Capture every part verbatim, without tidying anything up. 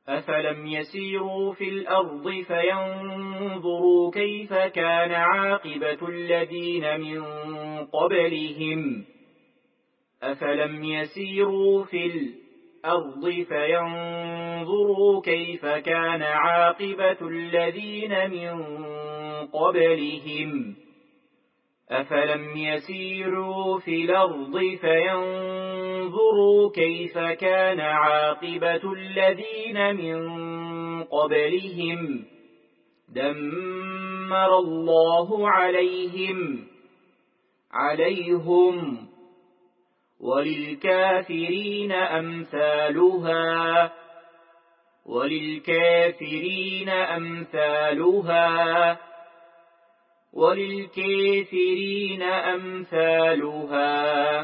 أفلم يسيروا في الأرض فينظروا كيف كان عاقبة الذين من قبلهم أفلم يسيروا في الأرض فينظروا كيف كان عاقبة الذين من قبلهم أفلم يسيروا في الأرض فينظروا كيف كان عاقبة الذين من قبلهم دمر الله عليهم عليهم وللكافرين أمثالها وللكافرين أمثالها وللكافرين أمثالها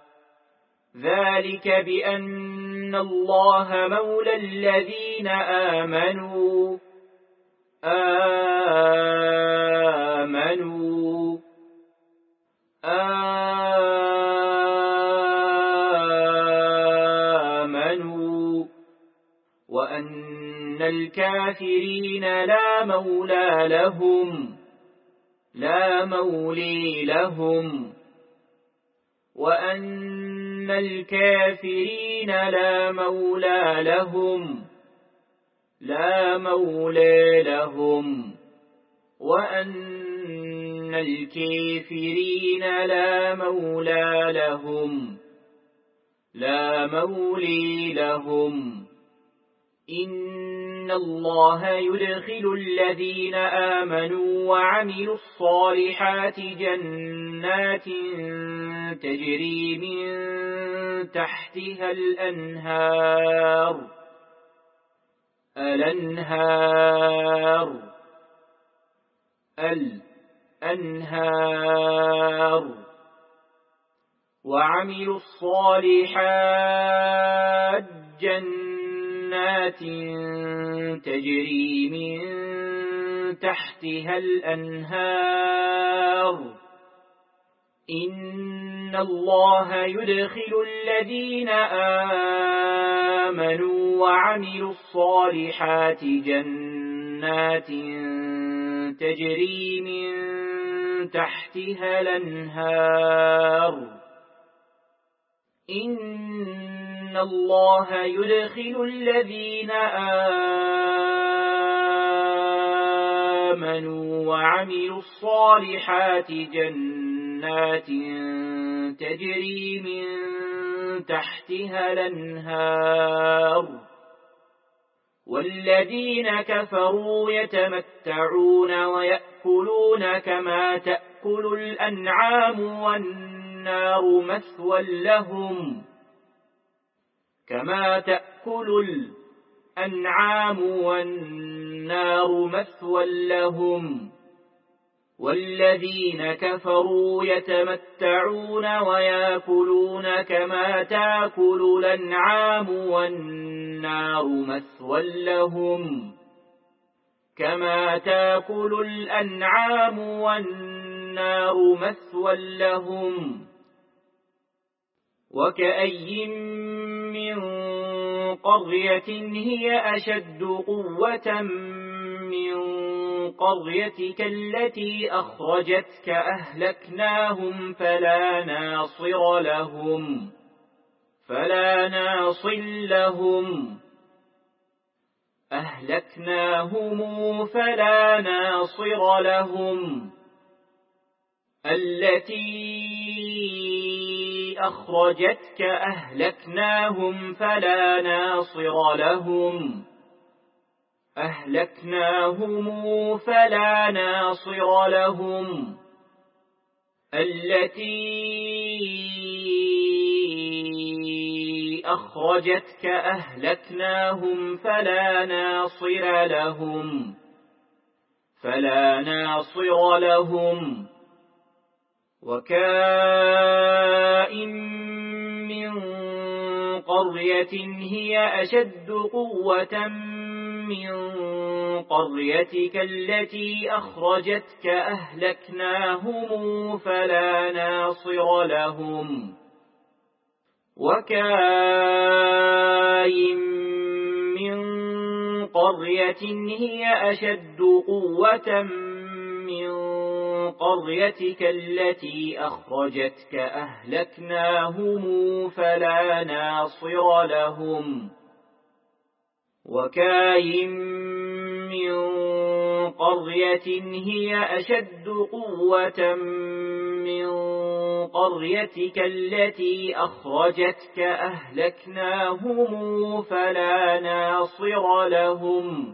ذلك بأن الله مولى الذين آمنوا آمنوا آمنوا وأن الكافرين لا مولى لهم لا مولي لهم وأن الكافرين لا مولى لهم لا مولى لهم وأن الكافرين لا مولى لهم لا مولي لهم إن الله يدخل الذين آمنوا وعملوا الصالحات جنات تجري من تحتها الأنهار الأنهار الأنهار وعملوا الصالحات جنات تجري من تحتها الأنهار إن الله يدخل الذين آمنوا وعملوا الصالحات جنات تجري من تحتها الأنهار إن الله يدخل الذين آمنوا وعملوا الصالحات جنات تجري من تحتها الأنهار والذين كفروا يتمتعون ويأكلون كما تأكل الأنعام والنار مثوى لهم كما تأكل الأنعام والنار مثوى لهم والذين كفروا يتمتعون ويأكلون كما تأكل الأنعام والنار مثوى لهم كما تأكل الأنعام والنار مثوى لهم وكأي من قرية هي أشد قوة من قريتك التي أخرجتك أهلكناهم فلا ناصر لهم فلا ناصر لهم أهلكناهم فلا ناصر لهم التي أخرجتك أهلكناهم فلا ناصر لهم أهلكناهم فلا ناصر لهم التي أخرجتك أهلكناهم فلا ناصر لهم فلا ناصر لهم وكائن من قرية هي أشد قوة من قريتك التي أخرجتك أهلكناهم فلا ناصر لهم وكائن من قرية هي أشد قوة من قريتك التي أخرجتك أهلكناهم فلا ناصر لهم وكاين من قرية هي أشد قوة من قريتك التي أخرجتك أهلكناهم فلا ناصر لهم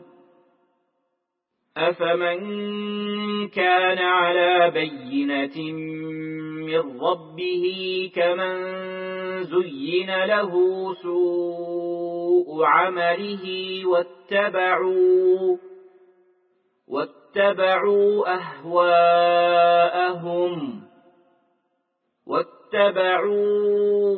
أفمن كان على بينة من ربه كمن زين له سوء عمله واتبعوا واتبعوا أهواءهم واتبعوا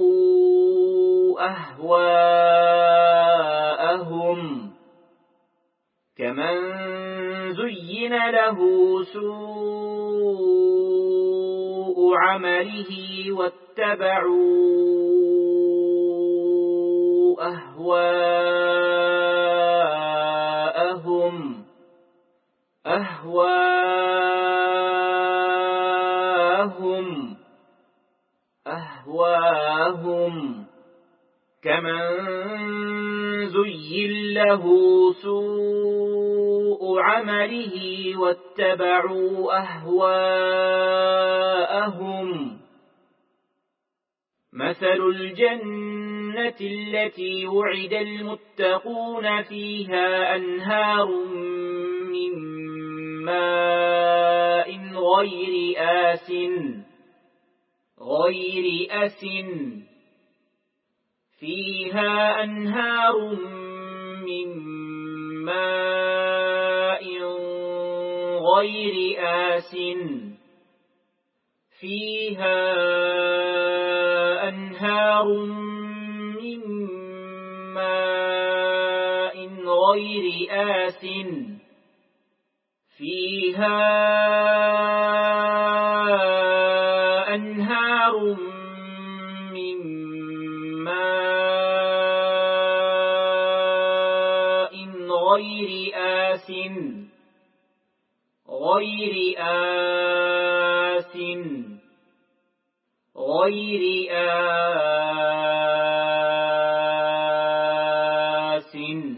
أهواءهم كمن زين له سوء عمله واتبعوا أهواءهم أهواءهم أهواءهم كمن زين له سوء عمله واتبعوا أهواءهم مثل الجنة التي وعد المتقون فيها أنهار من ماء غير آس غير آسٍ فيها أنهار من ماء غير آس فيها أنهار من ماء غير آس فيها أنهار من ماء غير آس غير آس غير آس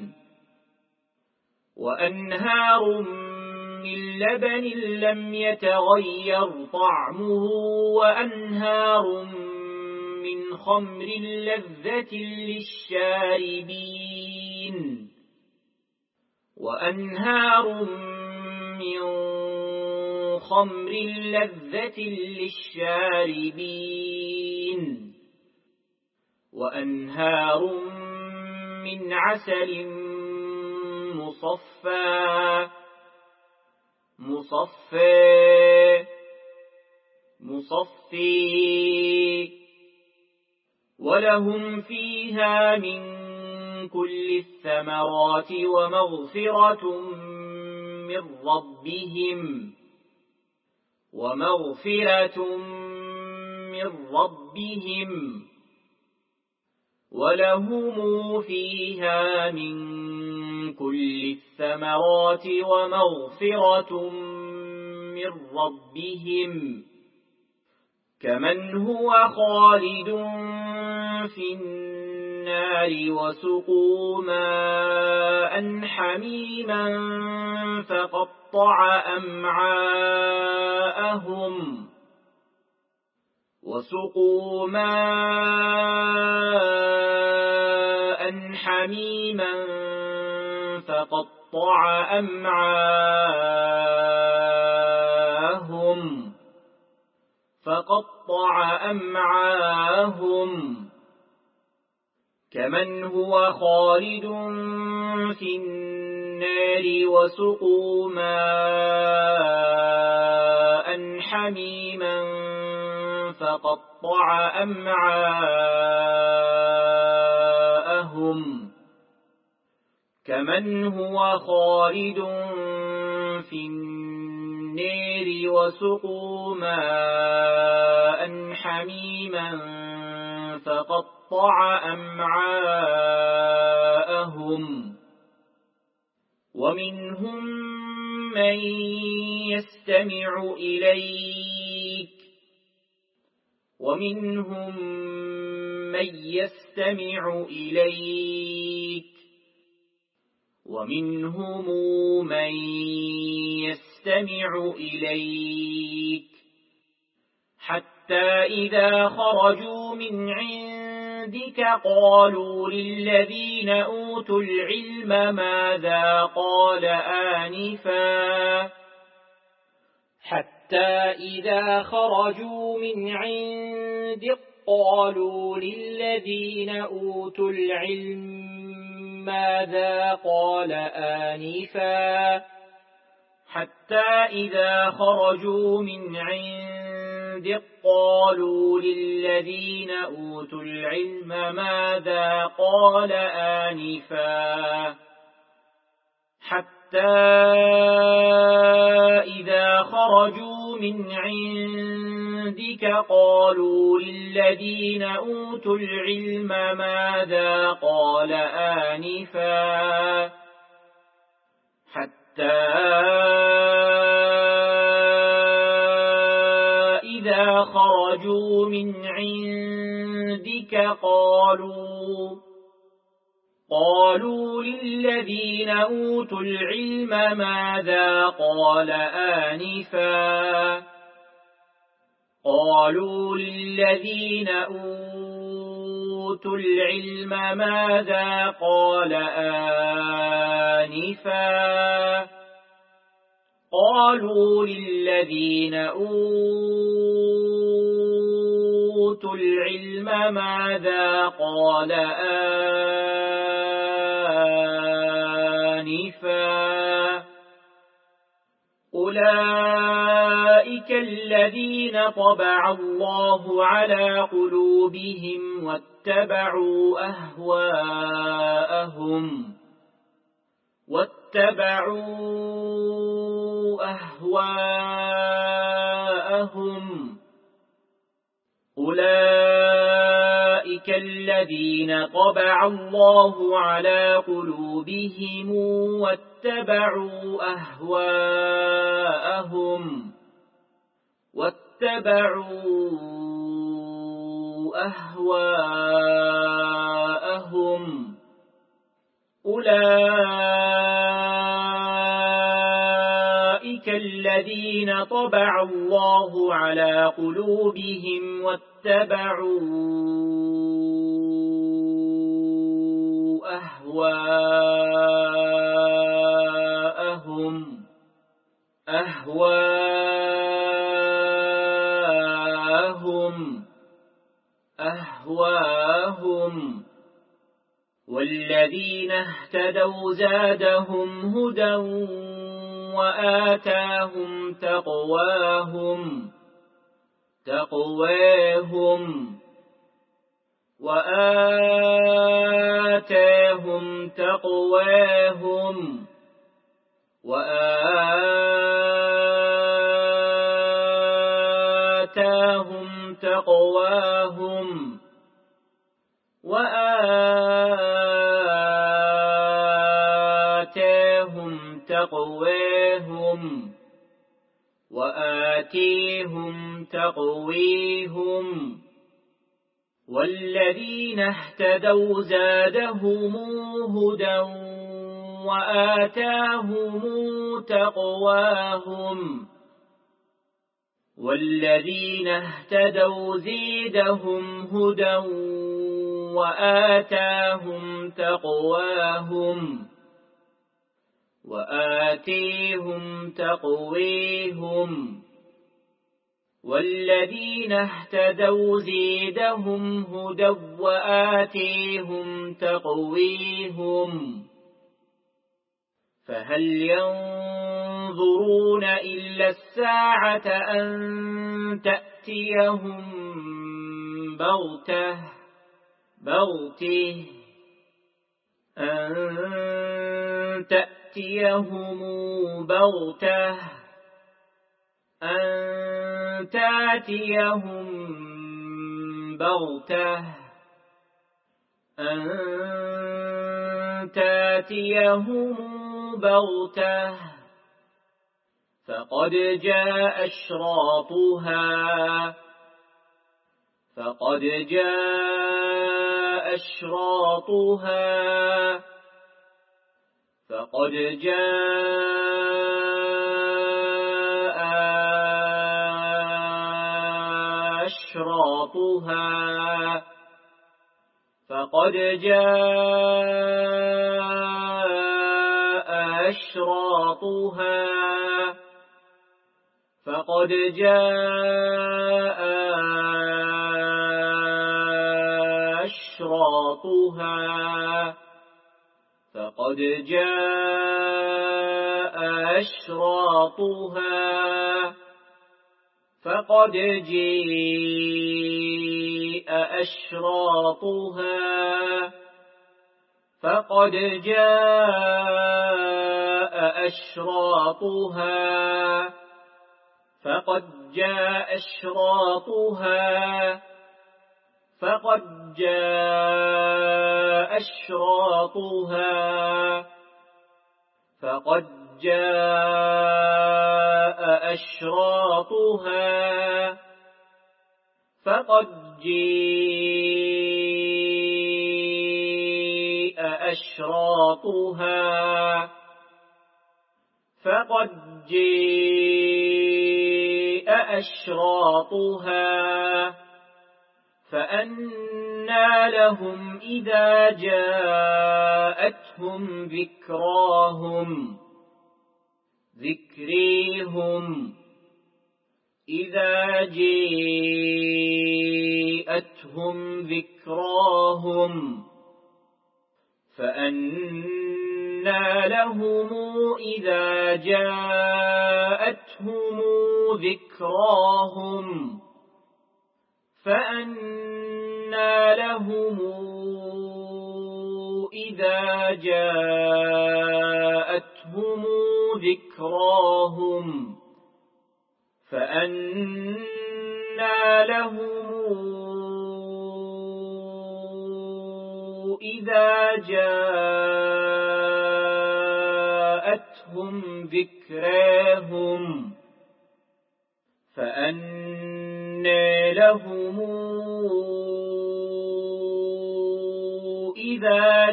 وأنهار من لبن لم يتغير طعمه وأنهار من خمر لذة للشاربين وأنهار من خمر لذة للشاربين وأنهار من عسل مصفى مصفى مصفي ولهم فيها من كل الثمرات ومغفرة من ربهم ومغفرة من ربهم ولهم فيها من كل الثمرات ومغفرة من ربهم كمن هو خالد في النار وسقوا ماء حميما فقطع أمعاءهم وسقوا ماء حميما فقطع أمعاءهم فقطع أمعاءهم كمن هو خالد في النار وسقوا ماء حميما فقطع أمعاءهم كمن هو خالد في النار وسقوا ماء حميما فقطع أمعاءهم ومنهم من يستمع إليك ومنهم من يستمع إليك ومنهم من يستمع إليك حتى إذا خرجوا من عندك قالوا للذين أوتوا العلم ماذا قال آنفا حتى إذا خرجوا من عندك قالوا للذين أوتوا العلم ماذا قال آنفا حتى إذا خرجوا من عندك قالوا للذين أوتوا العلم ماذا قال آنفا حتى إذا خرجوا من عندك قالوا للذين أوتوا العلم ماذا قال آنفا حتى إذا خرجوا من عندك قالوا قالوا للذين أوتوا العلم ماذا قال آنفا قالوا للذين أوتوا العلم ماذا قال آنفا قالوا للذين أوتوا العلم ماذا قال آنفا أولئك الذين طبع الله على قلوبهم واتبعوا أهواءهم واتبعوا أهواءهم أولئك الذين طبع الله على قلوبهم واتبعوا أهواءهم واتبعوا أهواءهم أولئك الذين طبع الله على قلوبهم واتبعوا أهواءهم أهواءهم أهواءهم والذين اهتدوا زادهم هدى وآتاهم تقواهم تقواهم وآتاهم تقواهم وآتاهم تقواهم وآتاهم تقواهم وآتيهم تقويهم والذين اهتدوا زادهم هدى وآتاهم تقواهم والذين اهتدوا زيدهم هدى وآتاهم تقواهم وآتيهم تقويهم والذين اهتدوا زيدهم هدى وآتيهم تقويهم فهل ينظرون إلا الساعة أن تأتيهم بغتة بغته أن تأتيهم بغتة أن تأتيهم بغتة أن تأتيهم بغتة فقد جاء أشراطها فقد جاء أشراطها فقد جاء أشراطها فقد جاء أشراطها فقد جاء أشراطها فقد جاء أشراطها فقد جاء أشراطها فقد جاء أشراطها فقد جاء أشراطها فقد جاء أشراطها فقد جاء أشراطها فقد جاء أشراطها فقد جاء أشراطها فأنى لهم إذا جاءتهم ذكراهم ذكريهم إذا جاءتهم ذكراهم فأنى لهم إذا جاءتهم ذكراهم فأنى لهم إذا جاءتهم ذكراهم فأنى لهم إذا جاءتهم ذكراهم فأنى لهم إذا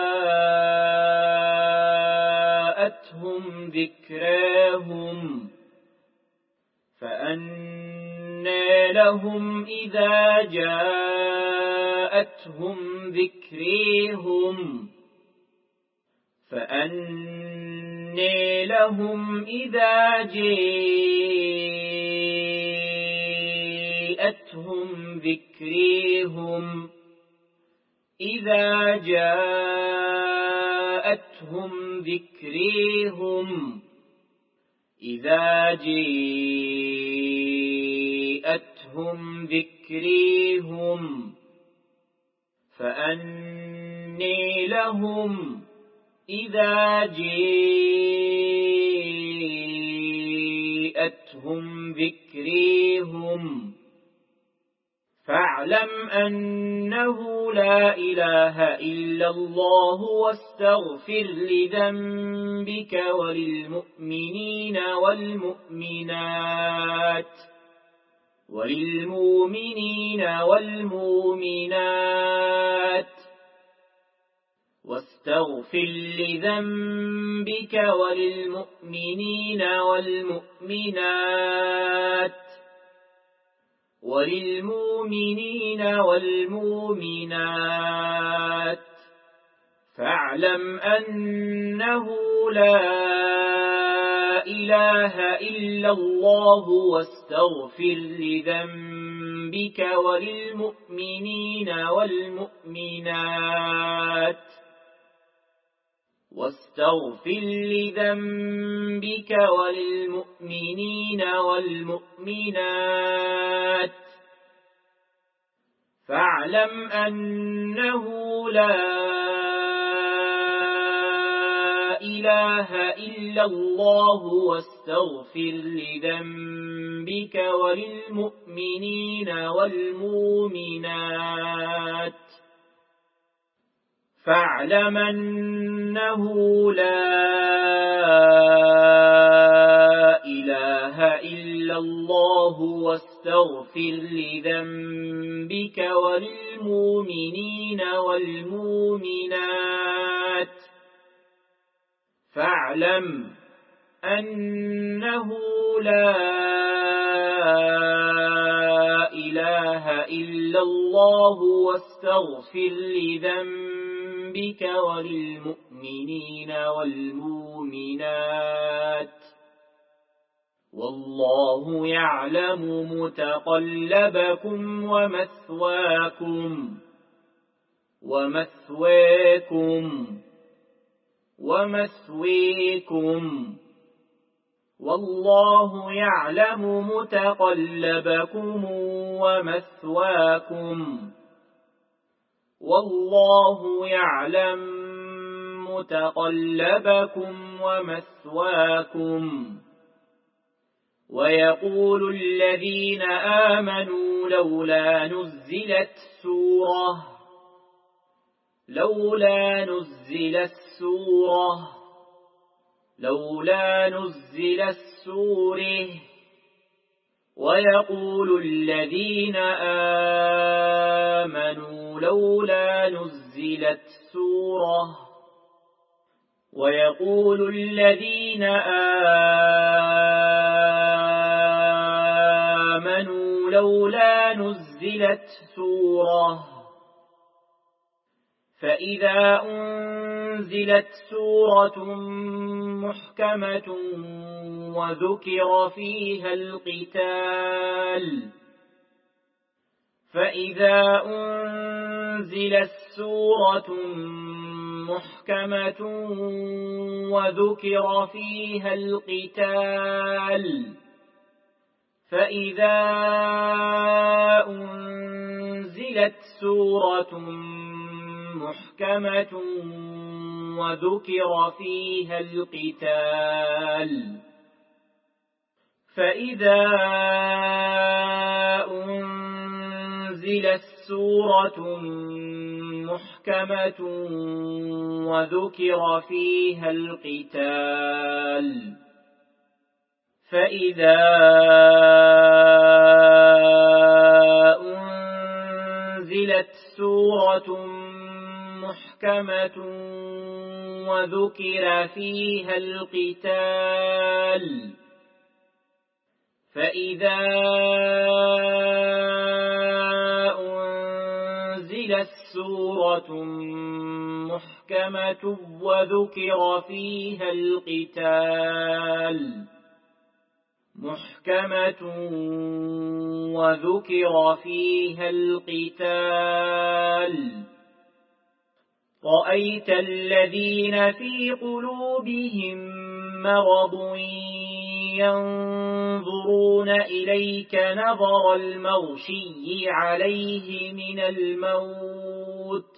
جاءتهم ذكراهم فأنى لهم إذا جاءتهم ذكريهم فأنى لهم إذا جاءتهم ذكريهم إذا جاءتهم ذكريهم إذا جاءتهم ذكريهم فأنى لهم إذا جاءتهم ذكريهم فاعلم أنه لا إله إلا الله واستغفر لذنبك وللمؤمنين والمؤمنات وللمؤمنين والمؤمنات واستغفر لذنبك وللمؤمنين والمؤمنات وللمؤمنين والمؤمنات فاعلم أنه لا إله إلا الله واستغفر لذنبك وللمؤمنين والمؤمنات واستغفر لذنبك وللمؤمنين والمؤمنات فاعلم أنه لا إله إلا الله واستغفر لذنبك وللمؤمنين والمؤمنات فاعلم أنه لا إله إلا الله واستغفر لذنبك وللمؤمنين والمؤمنات فاعلم أنه لا إله إلا الله واستغفر لذنبك وللمؤمنين والمؤمنات والله يعلم متقلبكم ومثواكم ومثواكم ومثويكم والله يعلم متقلبكم ومثواكم والله يعلم متقلبكم ومثواكم ويقول الذين آمنوا لولا نزلت سورة لولا نزلت سورة لولا نزل السوره ويقول الذين آمنوا لولا نزلت سورة ويقول الذين آمنوا لولا نزلت سورة فإذا أنزلت سورة محكمة وذكر فيها القتال فإذا أنزلت سورة محكمة وذكر فيها القتال فإذا أنزلت سورة محكمة وذكر فيها القتال فإذا أنزلت سورة محكمة وذكر فيها القتال فإذا أنزلت سورة محكمة وذكر فيها القتال فإذا أنزلت سورة محكمة وذكر فيها القتال محكمة وذكر فيها القتال رأيت الذين في قلوبهم مرض ينظرون إليك نظر المغشي عليه من الموت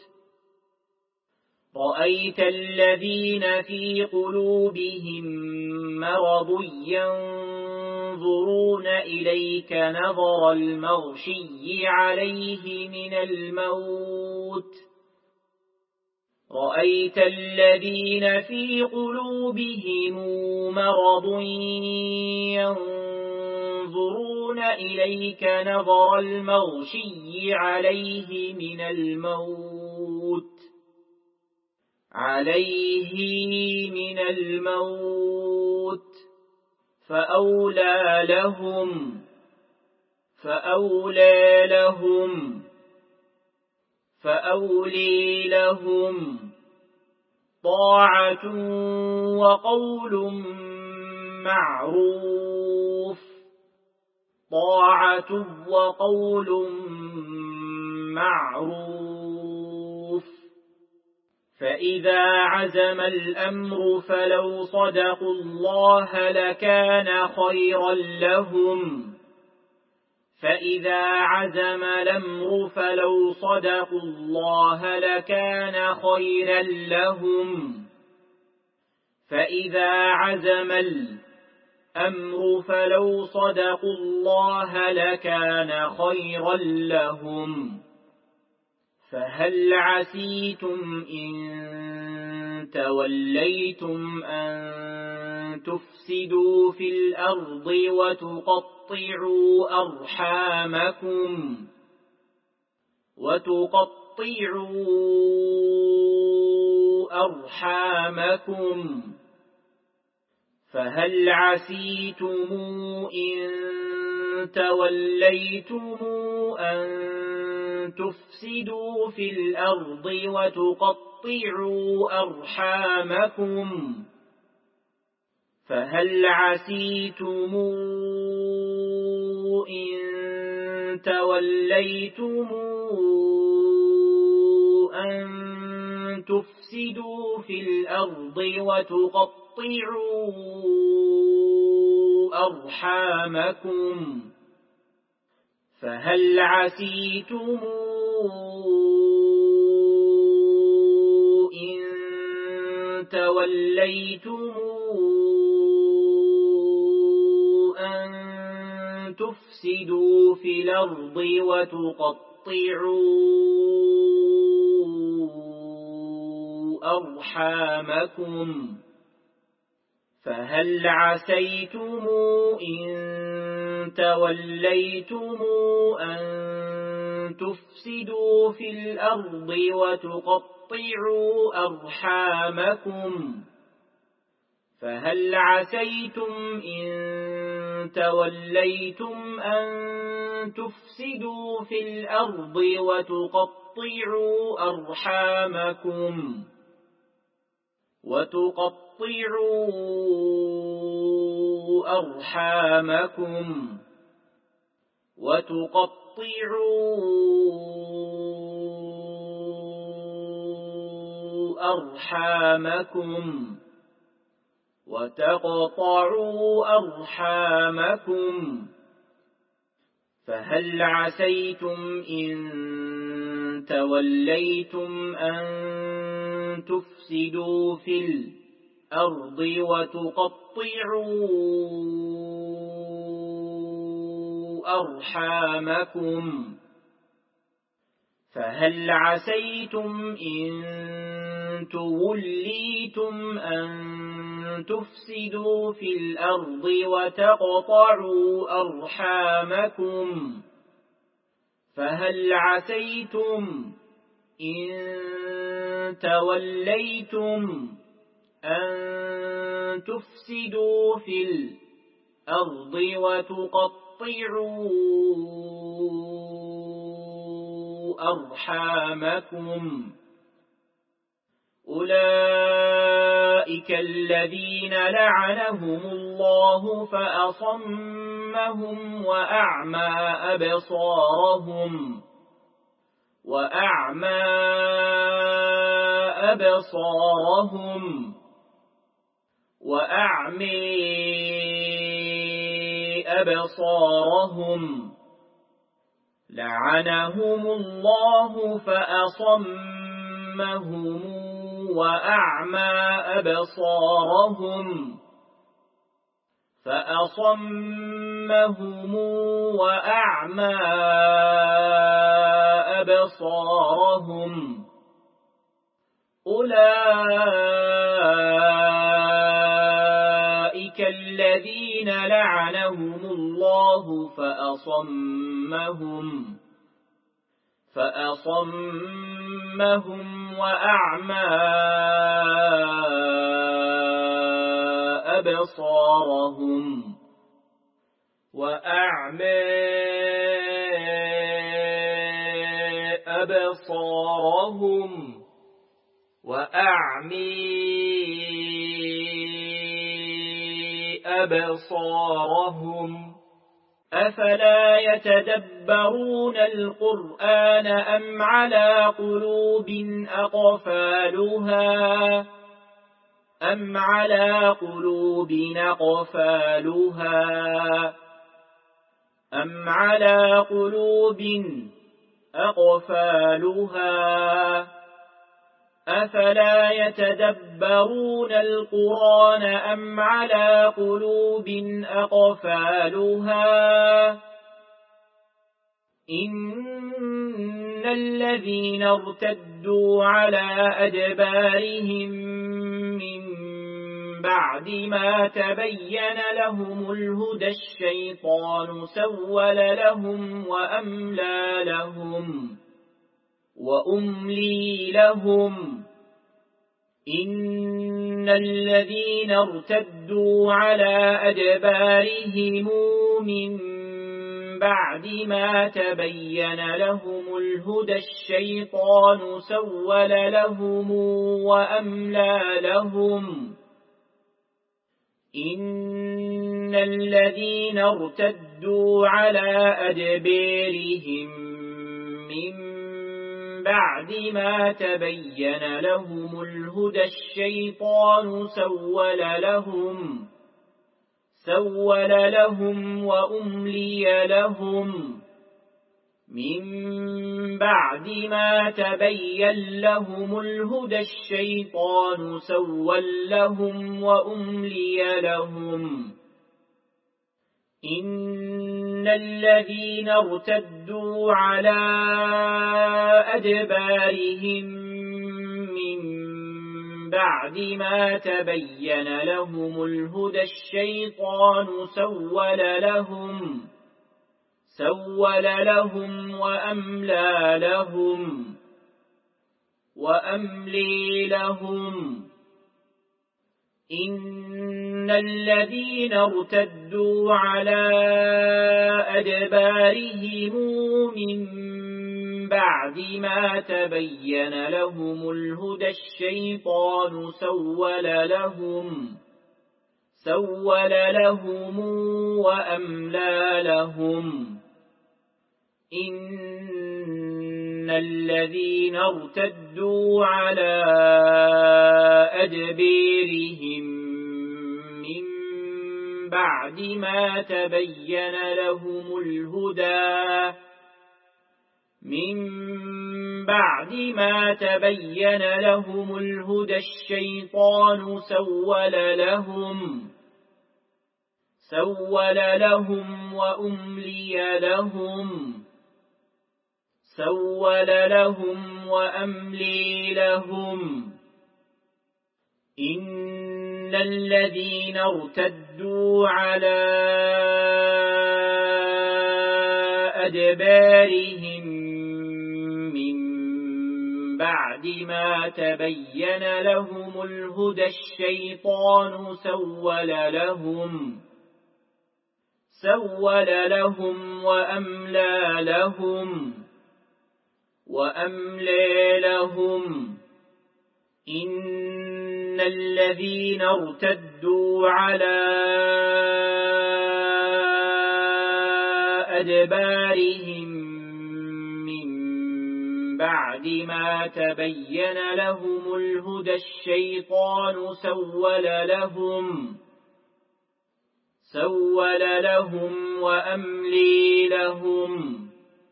رأيت الذين في قلوبهم مرض ينظرون إليك نظر المغشي عليه من الموت رأيت الذين في قلوبهم مرض ينظرون إليك نظر المغشي عليه من الموت عليه من الموت فأولى لهم فأولى لهم فأولي لهم طاعة وقول معروف طاعة وقول معروف فإذا عزم الأمر فلو صدقوا الله لكان خيرا لهم فإذا عزم الأمر فلو صدقوا الله لكان خيرا لهم فإذا عزم الأمر فلو صدقوا الله لكان خيرا لهم فهل عسيتم إن توليتم أن تفسدوا في الأرض وتقطعوا أرحامكم وتقطعوا أرحامكم فهل عسيتم إن توليتم أن تفسدوا في الأرض وتقطعوا أرحامكم فهل عسيتم إن توليتم أن تفسدوا في الأرض وتقطعوا أرحامكم فهل عسيتم إن توليتم أن تفسدوا في الأرض وتقطعوا أرحامكم فهل عسيتم إن توليتم أن تفسدوا في الأرض وتقطعوا أرحامكم فهل عسيتم إن توليتم أن تفسدوا في الأرض وتقطعوا أرحامكم وتقطعوا أرحامكم وتقطعوا أرحامكم وتقطعوا أرحامكم فهل عسيتم إن توليتم أن تفسدوا في الأرض وتقطعوا أرحامكم فهل عسيتم إن توليتم أن تفسدوا في الأرض وتقطعوا أرحامكم فهل عسيتم إن توليتم أن تفسدوا في الأرض وتقطعوا أرحامكم أولئك الذين لعنهم الله فأصمهم وأعمى أبصارهم وأعمى أبصارهم وأعمي أبصارهم لعنهم الله فأصمهم وأعمى أبصارهم فأصمهم وأعمى أبصارهم أولئك الذين لعنهم الله فأصمهم فأصمهم وأعمى أبصارهم وأعمى أبصارهم وأعمي أبصارهم أفلا يتدبرون القرآن أم على قلوب أقفالها أم على قلوب أقفالها أم على قلوب أقفالها أفلا يتدبرون القرآن أم على قلوب أقفالها إن الذين ارتدوا على أدبارهم من بعد ما تبين لهم الهدى الشيطان سول لهم وأملى لهم وأملي لهم إن الذين ارتدوا على أدبارهم من بعد ما تبين لهم الهدى الشيطان سول لهم وأملى لهم إن الذين ارتدوا على أدبارهم من بعد ما تبين لهم الهدى الشيطان سول لهم سول لهم وأملي لهم من بعد ما تبين لهم الهدى الشيطان سول لهم وأملي لهم إن الذين ارتدوا على أدبارهم من بعد ما تبين لهم الهدى الشيطان سول لهم سول لهم وأملى لهم وأملي لهم إن الذين ارتدوا على أدبارهم من بعد ما تبين لهم الهدى الشيطان سول لهم سول لهم وأملى لهم إن الذين ارتدوا على أدبارهم من بعد ما تبين لهم الهدى من بعد ما تبين لهم الهدى الشيطان سول لهم سول لهم وأملي لهم سول لهم وأملي لهم إن الذين ارتدوا على أدبارهم من بعد ما تبين لهم الهدى الشيطان سول لهم سول لهم وأملى لهم وأملي لهم إن الذين ارتدوا على أدبارهم من بعد ما تبين لهم الهدى الشيطان سول لهم سول لهم وأملي لهم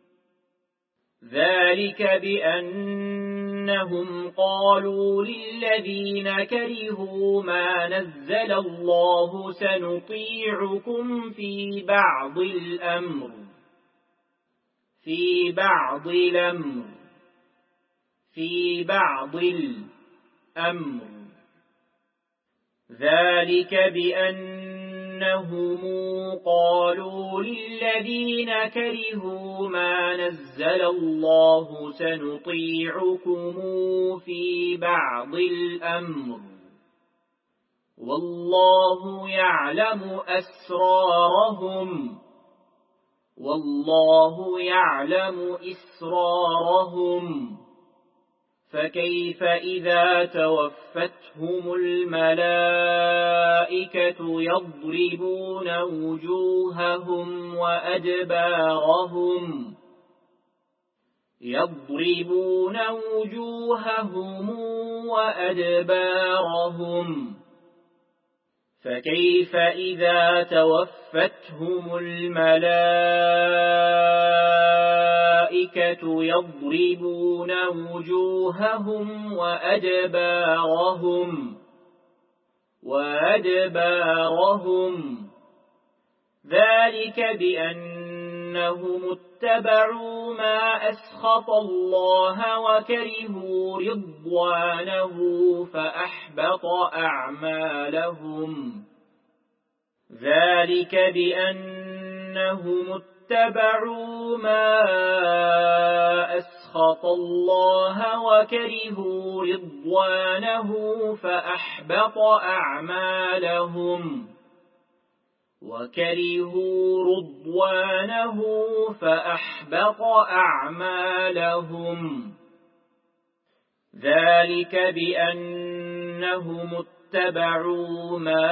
ذلك بأنهم قالوا للذين كرهوا ما نزل الله سنطيعكم في بعض الأمر في بعض الأمر في بعض الأمر ذلك بأنهم قالوا للذين كرهوا ما نزل الله سنطيعكم في بعض الأمر والله يعلم أسرارهم والله يعلم إسرارهم فكيف إذا توفتهم الملائكة يضربون وجوههم وأدبارهم يضربون وجوههم وأدبارهم فكيف إذا توفتهم الملائكة يضربون وجوههم وأدبارهم وأدبارهم ذلك بأن بأنهم اتبعوا ما أسخط الله وكرهوا رضوانه فأحبط أعمالهم ذلك بأنهم اتبعوا ما أسخط الله وكرهوا رضوانه فأحبط أعمالهم وكرهوا رضوانه فأحبط أعمالهم ذلك بأنهم اتبعوا ما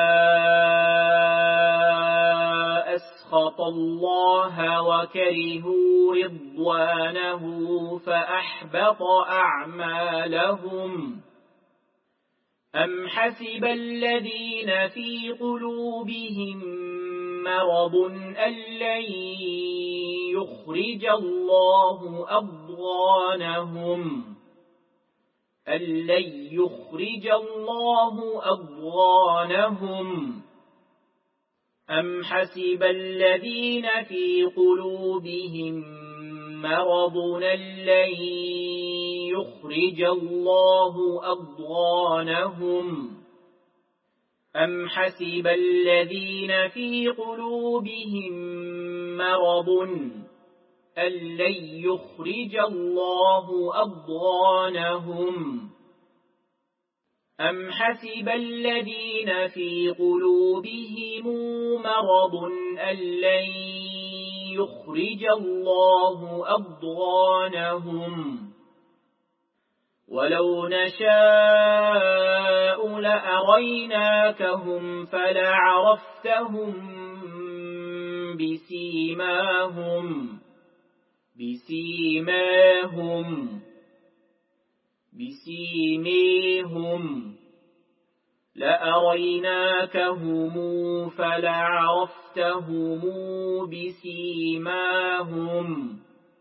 أسخط الله وكرهوا رضوانه فأحبط أعمالهم أم حسب الذين في قلوبهم مرض أن لن يخرج الله أضغانهم أن لن يخرج الله أضغانهم أم حسب الذين في قلوبهم مرض أن لن يخرج الله أضغانهم أم حسب الذين في قلوبهم مرض أن لن يخرج الله أضغانهم أم حسب الذين في قلوبهم مرض أن لن يخرج الله أضغانهم ولو نشاء لأريناكهم فلعرفتهم بسيماهم بسيماهم بسيميهم لأريناكهم فلعرفتهم بسيماهم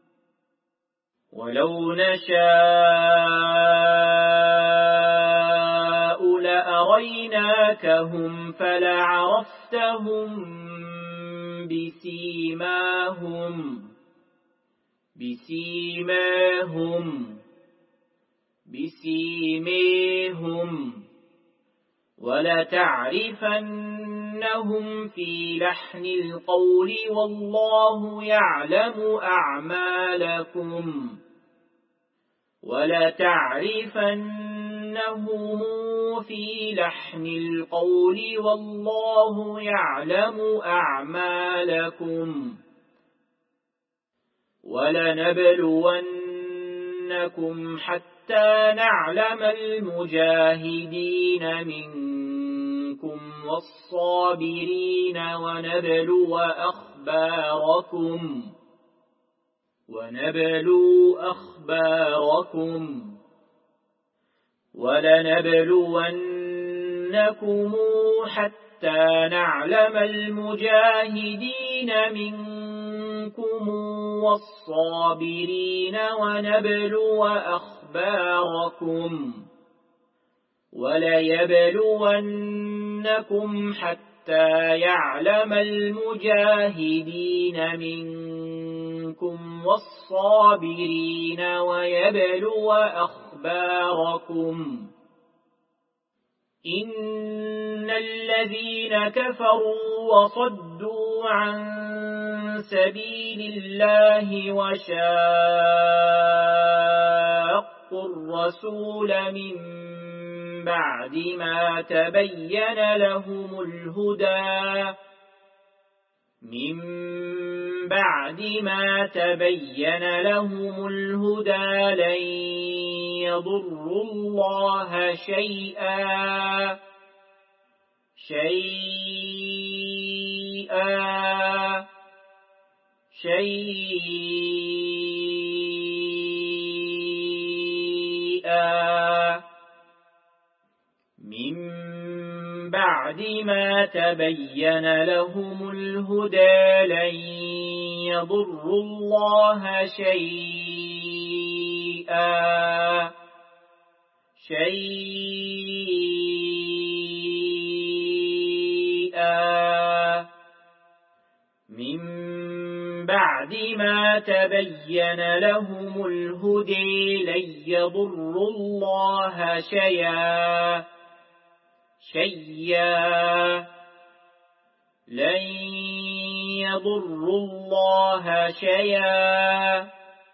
ولو نشاء لأريناكهم فلعرفتهم بسيماهم بسيماهم بسيميهم ولتعرفنهم في لحن القول والله يعلم أعمالكم ولتعرفنهم في لحن القول والله يعلم أعمالكم ولنبلونكم حتى نعلم المجاهدين منكم والصابرين ونبلو أخباركم ونبلو أخباركم ولنبلونكم حتى نعلم المجاهدين منكم والصابرين ونبلو أخباركم وليبلونكم حتى يعلم المجاهدين منكم والصابرين ويبلو أخباركم إن الذين كفروا وصدوا عن سبيل الله وشاقوا الرسول من بعد ما تبين لهم الهدى من بعد ما تبين لهم الهدى لن يضروا الله شيئا شيئا شيئا من بعد ما تبين لهم الهدى لن يضروا الله شيئا شيئا من بعد ما تبين لهم الهدى لن يضروا الله شيئا شيئا لن يضروا الله شيئا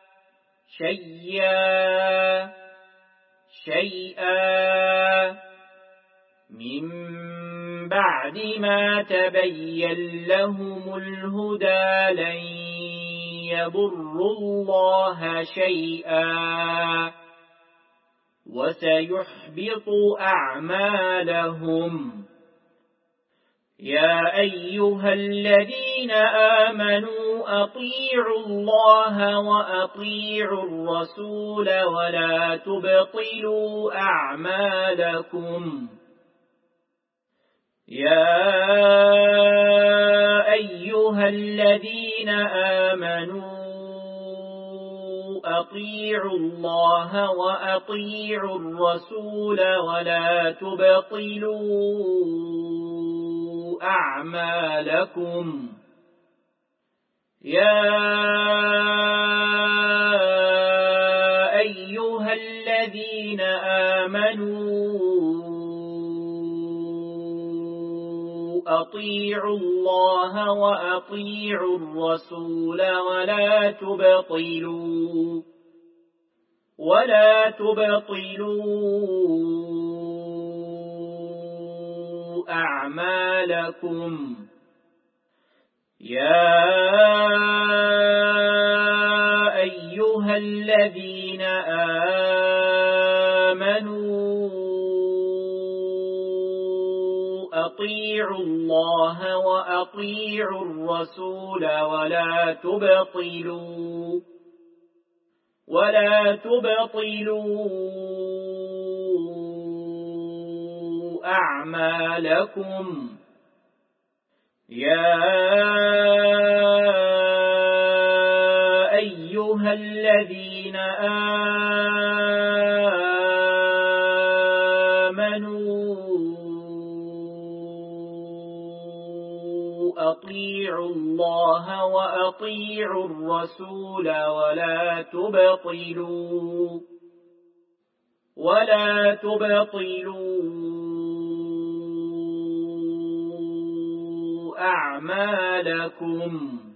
شيئا شيئا من بعد ما تبين لهم الهدى لن يضروا الله شيئا وسيحبط أعمالهم. يا أيها الذين آمنوا أطيعوا الله وأطيعوا الرسول ولا تبطلوا أعمالكم. يا أيها الذين آمنوا أطيعوا الله وأطيعوا الرسول ولا تبطلوا أعمالكم. يا أيها الذين آمنوا أطيعوا الله وأطيعوا الرسول ولا تبطلوا ولا تبطلوا أعمالكم. يا أيها الذين آمنوا أطيعوا الله وأطيعوا الرسول ولا تبطلوا ولا تبطلوا أعمالكم. يا أيها الذين آمنوا أطيعوا الله وأطيعوا الرسول ولا تبطلوا ولا تبطلوا أعمالكم.